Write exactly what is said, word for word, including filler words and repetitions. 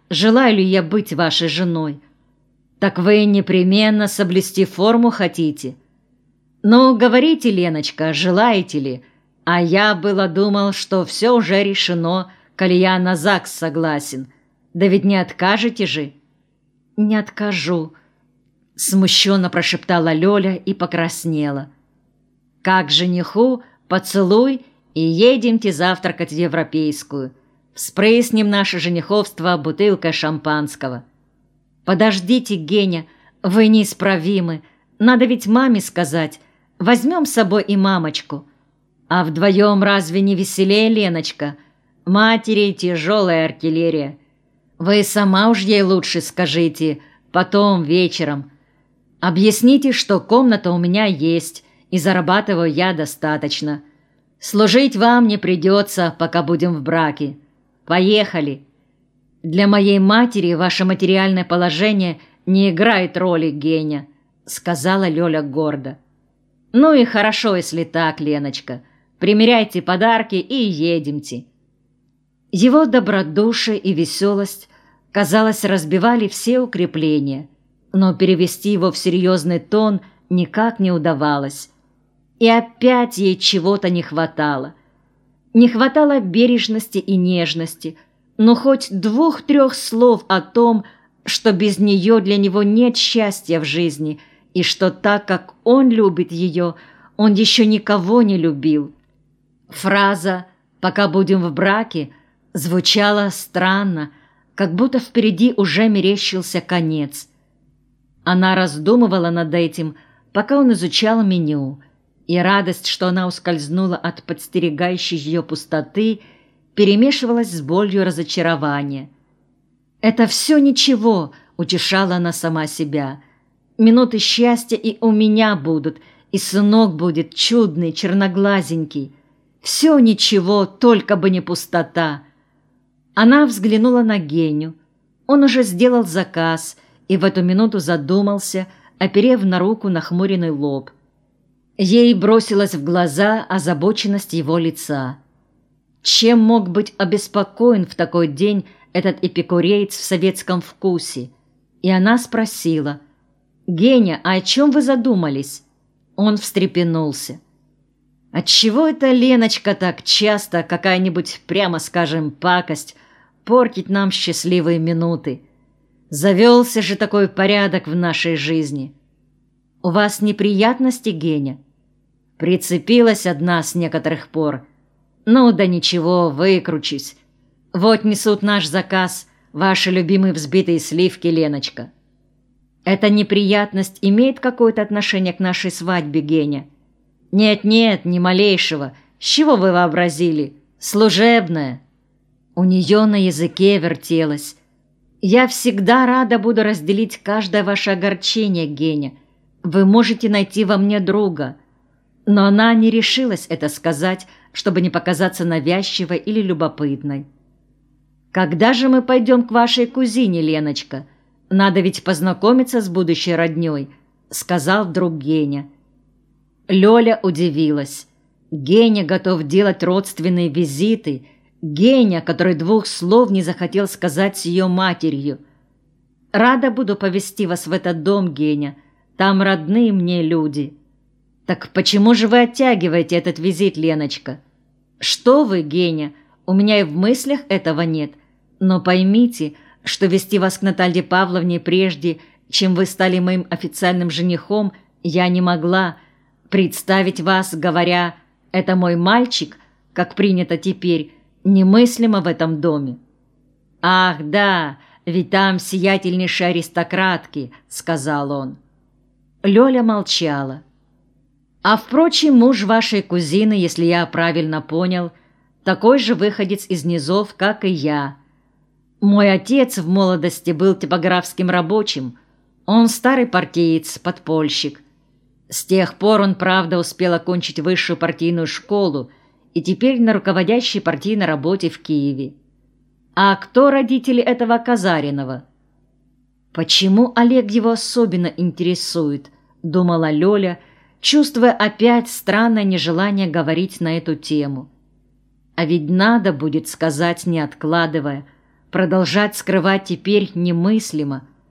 желаю ли я быть вашей женой. Так вы непременно соблюсти форму хотите? Ну, говорите, Леночка, желаете ли? А я было думал, что все уже решено, коли я на ЗАГС согласен. Да ведь не откажете же?» «Не откажу», — смущенно прошептала Лёля и покраснела. «Как жениху, поцелуй и едемте завтракать в Европейскую. Вспрыснем наше жениховство бутылкой шампанского». «Подождите, Геня, вы неисправимы. Надо ведь маме сказать. Возьмем с собой и мамочку. А вдвоем разве не веселее, Леночка? Матери тяжелая артиллерия. Вы сама уж ей лучше скажите, потом вечером. Объясните, что комната у меня есть, и зарабатываю я достаточно. Служить вам не придется, пока будем в браке. Поехали. Для моей матери ваше материальное положение не играет роли, Геня», — сказала Лёля гордо. «Ну и хорошо, если так, Леночка. Примеряйте подарки и едемте». Его добродушие и веселость, казалось, разбивали все укрепления, но перевести его в серьезный тон никак не удавалось. И опять ей чего-то не хватало. Не хватало бережности и нежности, но хоть двух-трех слов о том, что без нее для него нет счастья в жизни, и что так, как он любит ее, он еще никого не любил. Фраза «пока будем в браке» звучала странно, как будто впереди уже мерещился конец. Она раздумывала над этим, пока он изучал меню, и радость, что она ускользнула от подстерегающей ее пустоты, перемешивалась с болью разочарования. «Это все ничего», — утешала она сама себя. «Минуты счастья и у меня будут, и сынок будет чудный, черноглазенький. Все ничего, только бы не пустота». Она взглянула на Геню. Он уже сделал заказ и в эту минуту задумался, оперев на руку нахмуренный лоб. Ей бросилась в глаза озабоченность его лица. Чем мог быть обеспокоен в такой день этот эпикуреец в советском вкусе? И она спросила: «Геня, а о чем вы задумались?» Он встрепенулся. «Отчего это Леночка так часто, какая-нибудь, прямо скажем, пакость, портит нам счастливые минуты? Завелся же такой порядок в нашей жизни. У вас неприятности, Геня?» Прицепилась одна с некоторых пор. «Ну да ничего, выкручусь. Вот несут наш заказ, ваши любимые взбитые сливки, Леночка». «Эта неприятность имеет какое-то отношение к нашей свадьбе, Геня?» «Нет-нет, ни малейшего. С чего вы вообразили? Служебная». У нее на языке вертелось: «Я всегда рада буду разделить каждое ваше огорчение, Геня. Вы можете найти во мне друга». Но она не решилась это сказать, чтобы не показаться навязчивой или любопытной. «Когда же мы пойдем к вашей кузине, Леночка? Надо ведь познакомиться с будущей роднёй», — сказал вдруг Геня. Лёля удивилась. Геня готов делать родственные визиты. Геня, который двух слов не захотел сказать с ее матерью. «Рада буду повезти вас в этот дом, Геня. Там родные мне люди». «Так почему же вы оттягиваете этот визит, Леночка?» «Что вы, Геня, у меня и в мыслях этого нет. Но поймите, что вести вас к Наталье Павловне прежде, чем вы стали моим официальным женихом, я не могла. Представить вас, говоря «это мой мальчик», как принято теперь, немыслимо в этом доме». «Ах, да, ведь там сиятельнейшие аристократки», — сказал он. Лёля молчала. «А, впрочем, муж вашей кузины, если я правильно понял, такой же выходец из низов, как и я. Мой отец в молодости был типографским рабочим. Он старый партиец, подпольщик. С тех пор он, правда, успел окончить высшую партийную школу и теперь на руководящей партийной работе в Киеве. А кто родители этого Казаринова?» «Почему Олег его особенно интересует?» — думала Лёля, чувствуя опять странное нежелание говорить на эту тему. А ведь надо будет сказать, не откладывая, продолжать скрывать теперь немыслимо.